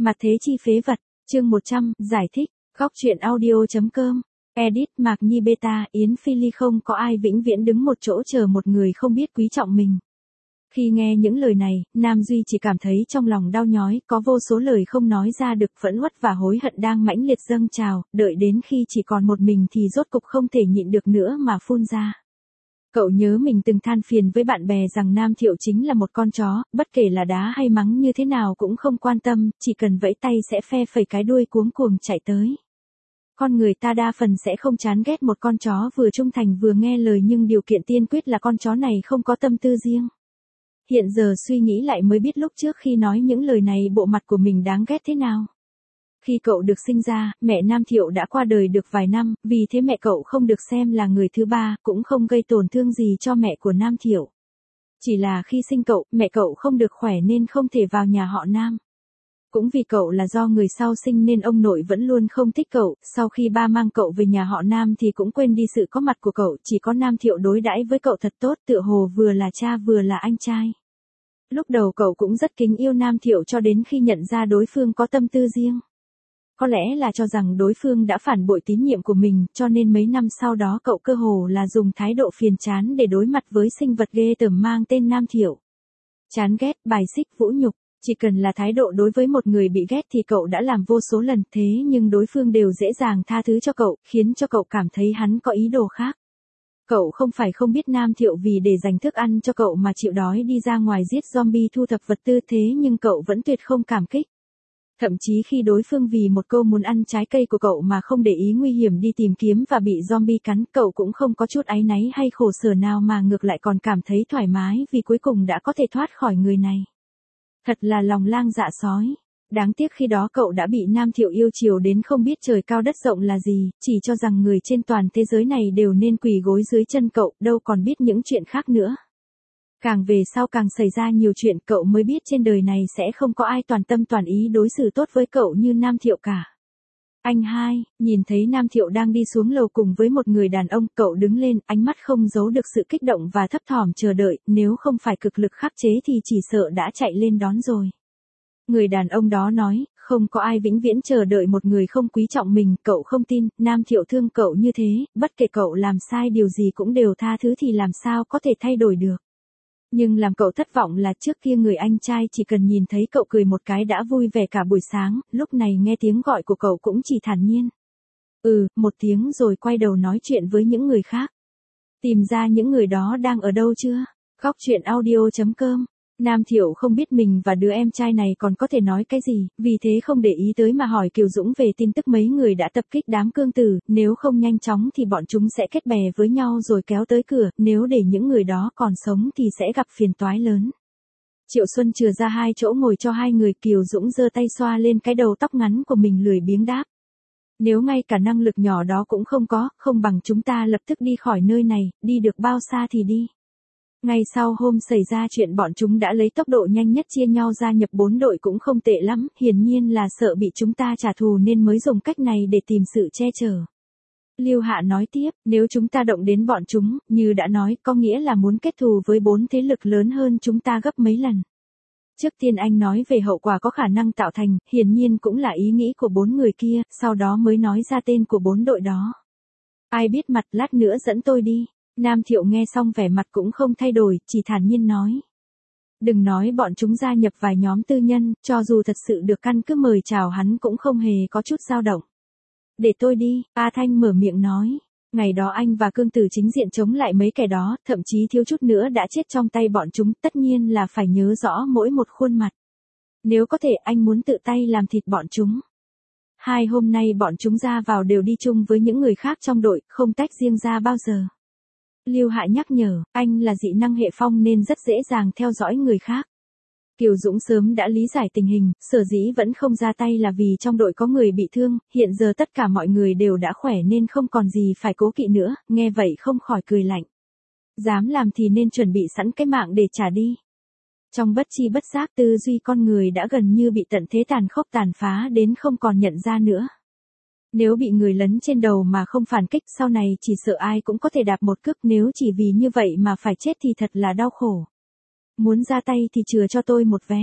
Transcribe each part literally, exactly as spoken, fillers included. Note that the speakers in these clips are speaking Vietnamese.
Mặt thế chi phế vật, chương một trăm, giải thích, góc truyện audio.com, edit Mạc Nhi Beta, Yến Phi Ly không có ai vĩnh viễn đứng một chỗ chờ một người không biết quý trọng mình. Khi nghe những lời này, Nam Duy chỉ cảm thấy trong lòng đau nhói, có vô số lời không nói ra được, phẫn uất và hối hận đang mãnh liệt dâng trào, đợi đến khi chỉ còn một mình thì rốt cục không thể nhịn được nữa mà phun ra. Cậu nhớ mình từng than phiền với bạn bè rằng Nam Thiệu chính là một con chó, bất kể là đá hay mắng như thế nào cũng không quan tâm, chỉ cần vẫy tay sẽ phe phẩy cái đuôi cuống cuồng chạy tới. Con người ta đa phần sẽ không chán ghét một con chó vừa trung thành vừa nghe lời, nhưng điều kiện tiên quyết là con chó này không có tâm tư riêng. Hiện giờ suy nghĩ lại mới biết lúc trước khi nói những lời này bộ mặt của mình đáng ghét thế nào. Khi cậu được sinh ra, mẹ Nam Thiệu đã qua đời được vài năm, vì thế mẹ cậu không được xem là người thứ ba, cũng không gây tổn thương gì cho mẹ của Nam Thiệu. Chỉ là khi sinh cậu, mẹ cậu không được khỏe nên không thể vào nhà họ Nam. Cũng vì cậu là do người sau sinh nên ông nội vẫn luôn không thích cậu, sau khi ba mang cậu về nhà họ Nam thì cũng quên đi sự có mặt của cậu, chỉ có Nam Thiệu đối đãi với cậu thật tốt, tựa hồ vừa là cha vừa là anh trai. Lúc đầu cậu cũng rất kính yêu Nam Thiệu cho đến khi nhận ra đối phương có tâm tư riêng. Có lẽ là cho rằng đối phương đã phản bội tín nhiệm của mình, cho nên mấy năm sau đó cậu cơ hồ là dùng thái độ phiền chán để đối mặt với sinh vật ghê tởm mang tên Nam Thiệu. Chán ghét, bài xích, vũ nhục, chỉ cần là thái độ đối với một người bị ghét thì cậu đã làm vô số lần, thế nhưng đối phương đều dễ dàng tha thứ cho cậu, khiến cho cậu cảm thấy hắn có ý đồ khác. Cậu không phải không biết Nam Thiệu vì để dành thức ăn cho cậu mà chịu đói đi ra ngoài giết zombie thu thập vật tư, thế nhưng cậu vẫn tuyệt không cảm kích. Thậm chí khi đối phương vì một câu muốn ăn trái cây của cậu mà không để ý nguy hiểm đi tìm kiếm và bị zombie cắn, cậu cũng không có chút áy náy hay khổ sở nào mà ngược lại còn cảm thấy thoải mái vì cuối cùng đã có thể thoát khỏi người này. Thật là lòng lang dạ sói. Đáng tiếc khi đó cậu đã bị Nam Thiệu yêu chiều đến không biết trời cao đất rộng là gì, chỉ cho rằng người trên toàn thế giới này đều nên quỳ gối dưới chân cậu, đâu còn biết những chuyện khác nữa. Càng về sau càng xảy ra nhiều chuyện, cậu mới biết trên đời này sẽ không có ai toàn tâm toàn ý đối xử tốt với cậu như Nam Thiệu cả. Anh hai, nhìn thấy Nam Thiệu đang đi xuống lầu cùng với một người đàn ông, cậu đứng lên, ánh mắt không giấu được sự kích động và thấp thỏm chờ đợi, nếu không phải cực lực khắc chế thì chỉ sợ đã chạy lên đón rồi. Người đàn ông đó nói, không có ai vĩnh viễn chờ đợi một người không quý trọng mình, cậu không tin, Nam Thiệu thương cậu như thế, bất kể cậu làm sai điều gì cũng đều tha thứ thì làm sao có thể thay đổi được. Nhưng làm cậu thất vọng là trước kia người anh trai chỉ cần nhìn thấy cậu cười một cái đã vui vẻ cả buổi sáng, lúc này nghe tiếng gọi của cậu cũng chỉ thản nhiên. Ừ, một tiếng rồi quay đầu nói chuyện với những người khác. Tìm ra những người đó đang ở đâu chưa? Góc truyện audio.com. Nam Thiệu không biết mình và đứa em trai này còn có thể nói cái gì, vì thế không để ý tới mà hỏi Kiều Dũng về tin tức mấy người đã tập kích đám cương tử, nếu không nhanh chóng thì bọn chúng sẽ kết bè với nhau rồi kéo tới cửa, nếu để những người đó còn sống thì sẽ gặp phiền toái lớn. Triệu Xuân chừa ra hai chỗ ngồi cho hai người, Kiều Dũng giơ tay xoa lên cái đầu tóc ngắn của mình lười biếng đáp. Nếu ngay cả năng lực nhỏ đó cũng không có, không bằng chúng ta lập tức đi khỏi nơi này, đi được bao xa thì đi. Ngay sau hôm xảy ra chuyện bọn chúng đã lấy tốc độ nhanh nhất chia nhau gia nhập bốn đội cũng không tệ lắm, hiển nhiên là sợ bị chúng ta trả thù nên mới dùng cách này để tìm sự che chở. Lưu Hạ nói tiếp, nếu chúng ta động đến bọn chúng, như đã nói, có nghĩa là muốn kết thù với bốn thế lực lớn hơn chúng ta gấp mấy lần. Trước tiên anh nói về hậu quả có khả năng tạo thành, hiển nhiên cũng là ý nghĩ của bốn người kia, sau đó mới nói ra tên của bốn đội đó. Ai biết mặt, lát nữa dẫn tôi đi. Nam Thiệu nghe xong vẻ mặt cũng không thay đổi, chỉ thản nhiên nói. Đừng nói bọn chúng gia nhập vài nhóm tư nhân, cho dù thật sự được căn cứ mời chào hắn cũng không hề có chút dao động. Để tôi đi, A Thanh mở miệng nói. Ngày đó anh và Cương Tử chính diện chống lại mấy kẻ đó, thậm chí thiếu chút nữa đã chết trong tay bọn chúng, tất nhiên là phải nhớ rõ mỗi một khuôn mặt. Nếu có thể anh muốn tự tay làm thịt bọn chúng. Hai hôm nay bọn chúng ra vào đều đi chung với những người khác trong đội, không tách riêng ra bao giờ. Lưu Hạ nhắc nhở, anh là dị năng hệ phong nên rất dễ dàng theo dõi người khác. Kiều Dũng sớm đã lý giải tình hình, sở dĩ vẫn không ra tay là vì trong đội có người bị thương, hiện giờ tất cả mọi người đều đã khỏe nên không còn gì phải cố kỵ nữa, nghe vậy không khỏi cười lạnh. Dám làm thì nên chuẩn bị sẵn cái mạng để trả đi. Trong bất chi bất giác tư duy con người đã gần như bị tận thế tàn khốc tàn phá đến không còn nhận ra nữa. Nếu bị người lấn trên đầu mà không phản kích sau này chỉ sợ ai cũng có thể đạp một cước, nếu chỉ vì như vậy mà phải chết thì thật là đau khổ. Muốn ra tay thì chừa cho tôi một vé.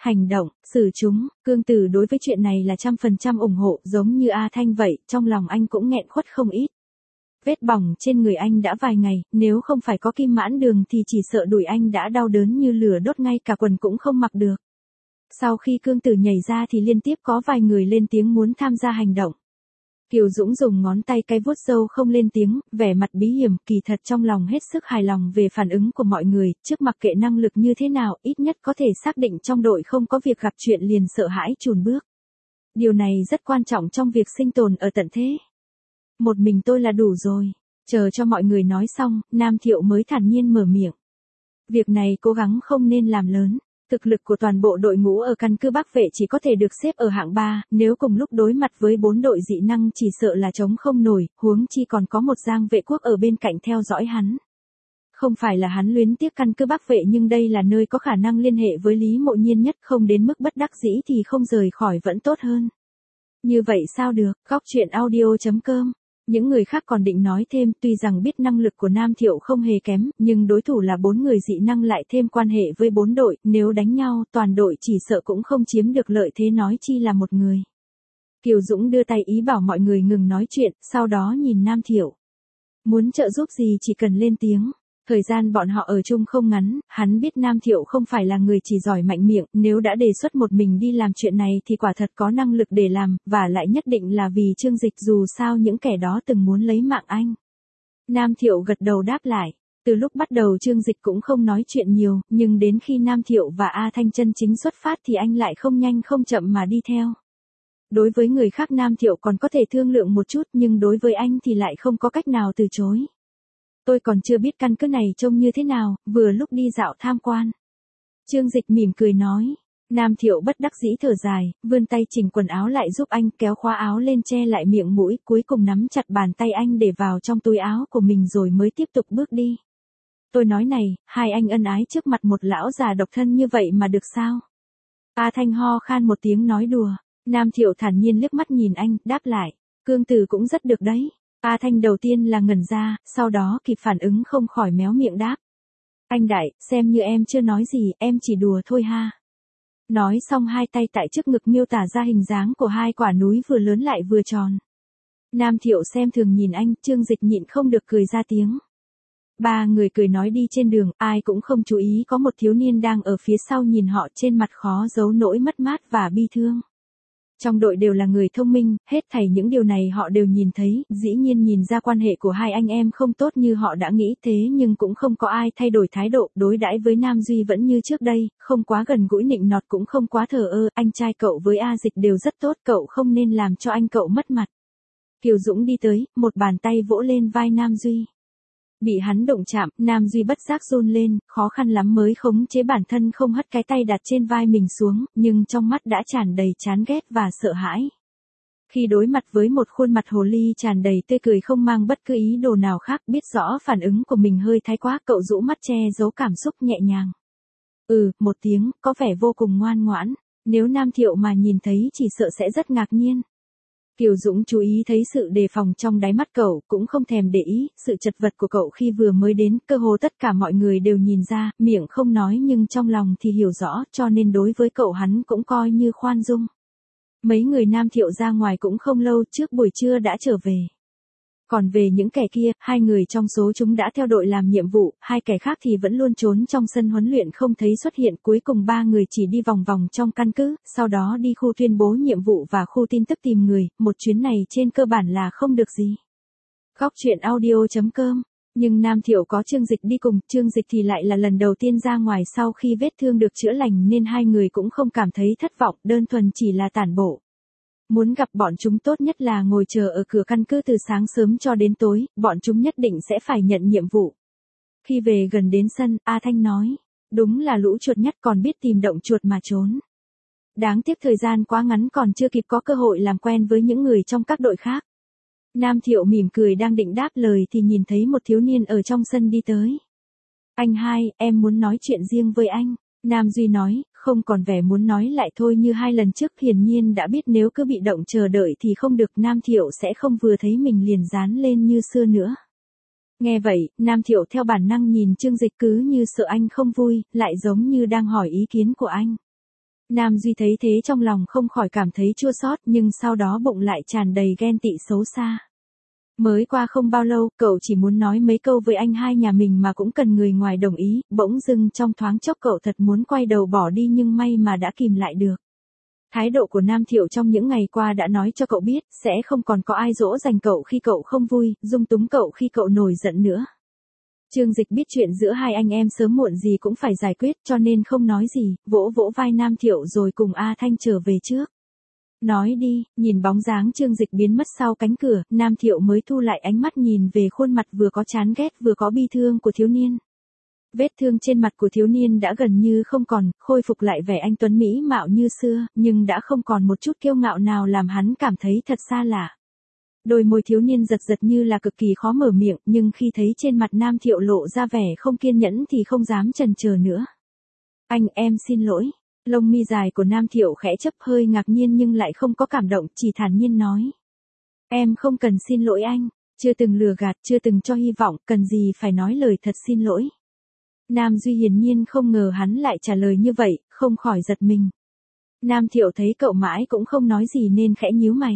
Hành động, xử chúng, Cương Tử đối với chuyện này là trăm phần trăm ủng hộ, giống như A Thanh vậy, trong lòng anh cũng nghẹn khuất không ít. Vết bỏng trên người anh đã vài ngày, nếu không phải có kim mãn đường thì chỉ sợ đùi anh đã đau đớn như lửa đốt, ngay cả quần cũng không mặc được. Sau khi Cương Tử nhảy ra thì liên tiếp có vài người lên tiếng muốn tham gia hành động. Kiều Dũng dùng ngón tay cái vuốt râu không lên tiếng, vẻ mặt bí hiểm, kỳ thật trong lòng hết sức hài lòng về phản ứng của mọi người, trước mặc kệ năng lực như thế nào, ít nhất có thể xác định trong đội không có việc gặp chuyện liền sợ hãi chùn bước. Điều này rất quan trọng trong việc sinh tồn ở tận thế. Một mình tôi là đủ rồi. Chờ cho mọi người nói xong, Nam Thiệu mới thản nhiên mở miệng. Việc này cố gắng không nên làm lớn. Thực lực của toàn bộ đội ngũ ở căn cứ Bắc Vệ chỉ có thể được xếp ở hạng ba, nếu cùng lúc đối mặt với bốn đội dị năng chỉ sợ là chống không nổi, huống chi còn có một Giang Vệ Quốc ở bên cạnh theo dõi hắn. Không phải là hắn luyến tiếc căn cứ Bắc Vệ, nhưng đây là nơi có khả năng liên hệ với Lý Mộ Nhiên nhất, không đến mức bất đắc dĩ thì không rời khỏi vẫn tốt hơn. Như vậy sao được, góc truyện audio chấm com. Những người khác còn định nói thêm, tuy rằng biết năng lực của Nam Thiệu không hề kém, nhưng đối thủ là bốn người dị năng lại thêm quan hệ với bốn đội, nếu đánh nhau, toàn đội chỉ sợ cũng không chiếm được lợi thế nói chi là một người. Kiều Dũng đưa tay ý bảo mọi người ngừng nói chuyện, sau đó nhìn Nam Thiệu. Muốn trợ giúp gì chỉ cần lên tiếng. Thời gian bọn họ ở chung không ngắn, hắn biết Nam Thiệu không phải là người chỉ giỏi mạnh miệng, nếu đã đề xuất một mình đi làm chuyện này thì quả thật có năng lực để làm, và lại nhất định là vì Trương Dịch, dù sao những kẻ đó từng muốn lấy mạng anh. Nam Thiệu gật đầu đáp lại. Từ lúc bắt đầu Trương Dịch cũng không nói chuyện nhiều, nhưng đến khi Nam Thiệu và A Thanh chân chính xuất phát thì anh lại không nhanh không chậm mà đi theo. Đối với người khác Nam Thiệu còn có thể thương lượng một chút, nhưng đối với anh thì lại không có cách nào từ chối. Tôi còn chưa biết căn cứ này trông như thế nào, vừa lúc đi dạo tham quan. Trương Dịch mỉm cười nói. Nam Thiệu bất đắc dĩ thở dài, vươn tay chỉnh quần áo lại giúp anh, kéo khóa áo lên che lại miệng mũi, cuối cùng nắm chặt bàn tay anh để vào trong túi áo của mình rồi mới tiếp tục bước đi. Tôi nói này, hai anh ân ái trước mặt một lão già độc thân như vậy mà được sao? A Thanh ho khan một tiếng nói đùa. Nam Thiệu thản nhiên liếc mắt nhìn anh, đáp lại. Cương Tử cũng rất được đấy. A Thanh đầu tiên là ngẩn ra, sau đó kịp phản ứng không khỏi méo miệng đáp. Anh đại, xem như em chưa nói gì, em chỉ đùa thôi ha. Nói xong hai tay tại trước ngực miêu tả ra hình dáng của hai quả núi vừa lớn lại vừa tròn. Nam Thiệu xem thường nhìn anh, Trương Dịch nhịn không được cười ra tiếng. Ba người cười nói đi trên đường, ai cũng không chú ý có một thiếu niên đang ở phía sau nhìn họ, trên mặt khó giấu nỗi mất mát và bi thương. Trong đội đều là người thông minh, hết thảy những điều này họ đều nhìn thấy, dĩ nhiên nhìn ra quan hệ của hai anh em không tốt như họ đã nghĩ, thế nhưng cũng không có ai thay đổi thái độ, đối đãi với Nam Duy vẫn như trước đây, không quá gần gũi nịnh nọt cũng không quá thờ ơ, anh trai cậu với A Dịch đều rất tốt, cậu không nên làm cho anh cậu mất mặt. Kiều Dũng đi tới, một bàn tay vỗ lên vai Nam Duy. Bị hắn động chạm, Nam Duy bất giác run lên, khó khăn lắm mới khống chế bản thân không hất cái tay đặt trên vai mình xuống, nhưng trong mắt đã tràn đầy chán ghét và sợ hãi. Khi đối mặt với một khuôn mặt hồ ly tràn đầy tươi cười không mang bất cứ ý đồ nào khác, biết rõ phản ứng của mình hơi thái quá, cậu rũ mắt che giấu cảm xúc nhẹ nhàng. Ừ, một tiếng, có vẻ vô cùng ngoan ngoãn, nếu Nam Thiệu mà nhìn thấy chỉ sợ sẽ rất ngạc nhiên. Kiều Dũng chú ý thấy sự đề phòng trong đáy mắt cậu, cũng không thèm để ý, sự chật vật của cậu khi vừa mới đến, cơ hồ tất cả mọi người đều nhìn ra, miệng không nói nhưng trong lòng thì hiểu rõ, cho nên đối với cậu hắn cũng coi như khoan dung. Mấy người Nam Thiệu ra ngoài cũng không lâu, trước buổi trưa đã trở về. Còn về những kẻ kia, hai người trong số chúng đã theo đội làm nhiệm vụ, hai kẻ khác thì vẫn luôn trốn trong sân huấn luyện không thấy xuất hiện, cuối cùng ba người chỉ đi vòng vòng trong căn cứ, sau đó đi khu tuyên bố nhiệm vụ và khu tin tức tìm người, một chuyến này trên cơ bản là không được gì. Góc truyện audio chấm com. Nhưng Nam Thiệu có Trương Dịch đi cùng, Trương Dịch thì lại là lần đầu tiên ra ngoài sau khi vết thương được chữa lành nên hai người cũng không cảm thấy thất vọng, đơn thuần chỉ là tản bộ. Muốn gặp bọn chúng tốt nhất là ngồi chờ ở cửa căn cứ từ sáng sớm cho đến tối, bọn chúng nhất định sẽ phải nhận nhiệm vụ. Khi về gần đến sân, A Thanh nói, đúng là lũ chuột nhất còn biết tìm động chuột mà trốn. Đáng tiếc thời gian quá ngắn còn chưa kịp có cơ hội làm quen với những người trong các đội khác. Nam Thiệu mỉm cười đang định đáp lời thì nhìn thấy một thiếu niên ở trong sân đi tới. Anh hai, em muốn nói chuyện riêng với anh. Nam Duy nói, không còn vẻ muốn nói lại thôi như hai lần trước, hiển nhiên đã biết nếu cứ bị động chờ đợi thì không được, Nam Thiệu sẽ không vừa thấy mình liền dán lên như xưa nữa. Nghe vậy, Nam Thiệu theo bản năng nhìn Trương Dịch cứ như sợ anh không vui, lại giống như đang hỏi ý kiến của anh. Nam Duy thấy thế trong lòng không khỏi cảm thấy chua xót, nhưng sau đó bụng lại tràn đầy ghen tị xấu xa. Mới qua không bao lâu, cậu chỉ muốn nói mấy câu với anh hai nhà mình mà cũng cần người ngoài đồng ý, bỗng dưng trong thoáng chốc cậu thật muốn quay đầu bỏ đi nhưng may mà đã kìm lại được. Thái độ của Nam Thiệu trong những ngày qua đã nói cho cậu biết, sẽ không còn có ai dỗ dành cậu khi cậu không vui, dung túng cậu khi cậu nổi giận nữa. Trương Dịch biết chuyện giữa hai anh em sớm muộn gì cũng phải giải quyết, cho nên không nói gì, vỗ vỗ vai Nam Thiệu rồi cùng A Thanh trở về trước. Nói đi, nhìn bóng dáng Trương Dịch biến mất sau cánh cửa, Nam Thiệu mới thu lại ánh mắt nhìn về khuôn mặt vừa có chán ghét vừa có bi thương của thiếu niên. Vết thương trên mặt của thiếu niên đã gần như không còn, khôi phục lại vẻ anh tuấn mỹ mạo như xưa, nhưng đã không còn một chút kiêu ngạo nào làm hắn cảm thấy thật xa lạ. Đôi môi thiếu niên giật giật như là cực kỳ khó mở miệng, nhưng khi thấy trên mặt Nam Thiệu lộ ra vẻ không kiên nhẫn thì không dám chần chờ nữa. Anh, em xin lỗi. Lông mi dài của Nam Thiệu khẽ chớp, hơi ngạc nhiên nhưng lại không có cảm động, chỉ thản nhiên nói. Em không cần xin lỗi anh, chưa từng lừa gạt, chưa từng cho hy vọng, cần gì phải nói lời thật xin lỗi. Nam Duy hiển nhiên không ngờ hắn lại trả lời như vậy, không khỏi giật mình. Nam Thiệu thấy cậu mãi cũng không nói gì nên khẽ nhíu mày.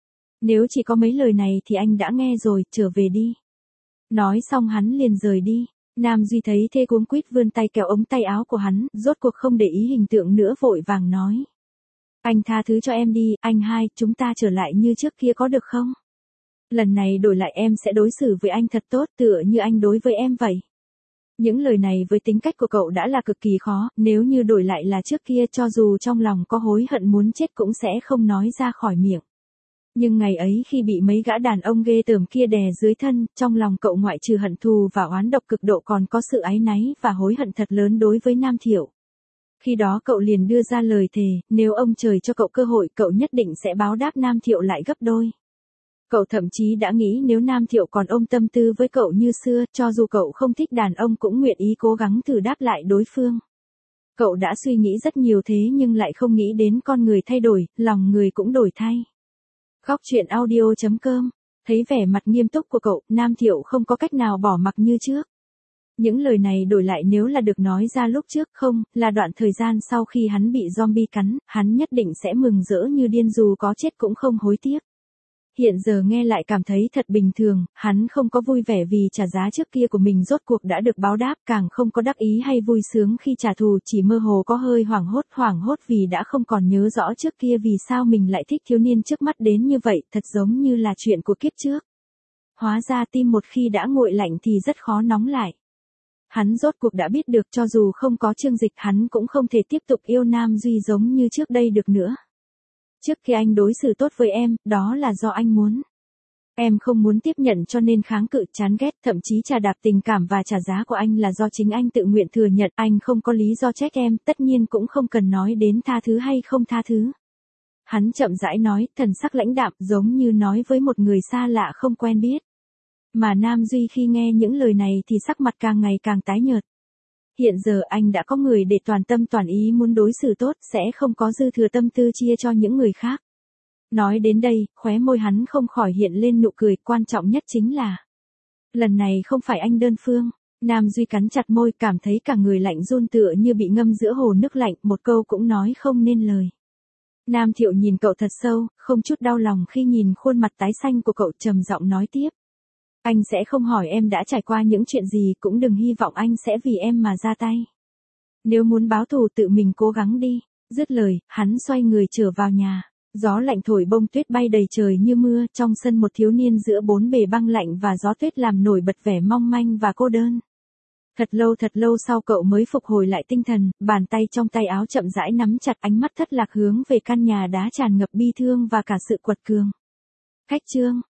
Nếu chỉ có mấy lời này thì anh đã nghe rồi, trở về đi. Nói xong hắn liền rời đi. Nam Duy thấy thế cuống quýt vươn tay kéo ống tay áo của hắn, rốt cuộc không để ý hình tượng nữa vội vàng nói. Anh tha thứ cho em đi, anh hai, chúng ta trở lại như trước kia có được không? Lần này đổi lại em sẽ đối xử với anh thật tốt tựa như anh đối với em vậy. Những lời này với tính cách của cậu đã là cực kỳ khó, nếu như đổi lại là trước kia cho dù trong lòng có hối hận muốn chết cũng sẽ không nói ra khỏi miệng. Nhưng ngày ấy khi bị mấy gã đàn ông ghê tởm kia đè dưới thân, trong lòng cậu ngoại trừ hận thù và oán độc cực độ còn có sự áy náy và hối hận thật lớn đối với Nam Thiệu. Khi đó cậu liền đưa ra lời thề, nếu ông trời cho cậu cơ hội cậu nhất định sẽ báo đáp Nam Thiệu lại gấp đôi. Cậu thậm chí đã nghĩ nếu Nam Thiệu còn ôm tâm tư với cậu như xưa, cho dù cậu không thích đàn ông cũng nguyện ý cố gắng thử đáp lại đối phương. Cậu đã suy nghĩ rất nhiều thế nhưng lại không nghĩ đến con người thay đổi, lòng người cũng đổi thay. Góc truyện audio chấm com, thấy vẻ mặt nghiêm túc của cậu, Nam Thiệu không có cách nào bỏ mặc như trước. Những lời này đổi lại nếu là được nói ra lúc trước không, là đoạn thời gian sau khi hắn bị zombie cắn, hắn nhất định sẽ mừng rỡ như điên dù có chết cũng không hối tiếc. Hiện giờ nghe lại cảm thấy thật bình thường, hắn không có vui vẻ vì trả giá trước kia của mình rốt cuộc đã được báo đáp, càng không có đắc ý hay vui sướng khi trả thù, chỉ mơ hồ có hơi hoảng hốt hoảng hốt vì đã không còn nhớ rõ trước kia vì sao mình lại thích thiếu niên trước mắt đến như vậy, thật giống như là chuyện của kiếp trước. Hóa ra tim một khi đã nguội lạnh thì rất khó nóng lại. Hắn rốt cuộc đã biết được cho dù không có Trương Dịch hắn cũng không thể tiếp tục yêu Nam Duy giống như trước đây được nữa. Trước khi anh đối xử tốt với em, đó là do anh muốn. Em không muốn tiếp nhận cho nên kháng cự, chán ghét, thậm chí trà đạp tình cảm và trả giá của anh là do chính anh tự nguyện thừa nhận, anh không có lý do trách em, tất nhiên cũng không cần nói đến tha thứ hay không tha thứ. Hắn chậm rãi nói, thần sắc lãnh đạm, giống như nói với một người xa lạ không quen biết. Mà Nam Duy khi nghe những lời này thì sắc mặt càng ngày càng tái nhợt. Hiện giờ anh đã có người để toàn tâm toàn ý muốn đối xử tốt, sẽ không có dư thừa tâm tư chia cho những người khác. Nói đến đây, khóe môi hắn không khỏi hiện lên nụ cười, quan trọng nhất chính là lần này không phải anh đơn phương. Nam Duy cắn chặt môi, cảm thấy cả người lạnh run tựa như bị ngâm giữa hồ nước lạnh, một câu cũng nói không nên lời. Nam Thiệu nhìn cậu thật sâu, không chút đau lòng khi nhìn khuôn mặt tái xanh của cậu, trầm giọng nói tiếp. Anh sẽ không hỏi em đã trải qua những chuyện gì, cũng đừng hy vọng anh sẽ vì em mà ra tay. Nếu muốn báo thù tự mình cố gắng đi. Dứt lời, hắn xoay người trở vào nhà. Gió lạnh thổi bông tuyết bay đầy trời như mưa, trong sân một thiếu niên giữa bốn bề băng lạnh và gió tuyết làm nổi bật vẻ mong manh và cô đơn. Thật lâu thật lâu sau cậu mới phục hồi lại tinh thần, bàn tay trong tay áo chậm rãi nắm chặt, ánh mắt thất lạc hướng về căn nhà đá tràn ngập bi thương và cả sự quật cường. Khách Trương.